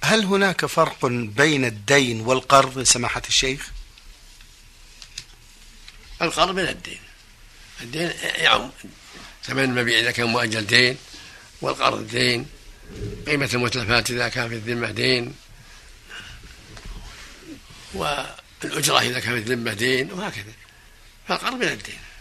هل هناك فرق بين الدين والقرض سماحة الشيخ؟ القرض من الدين يعم ثمن المبيع إذا كان مؤجل دين، والقرض دين، قيمة المتلفات إذا كان في الذمة دين، والأجرة إذا كان في الذمة دين، وهكذا. فالقرض من الدين.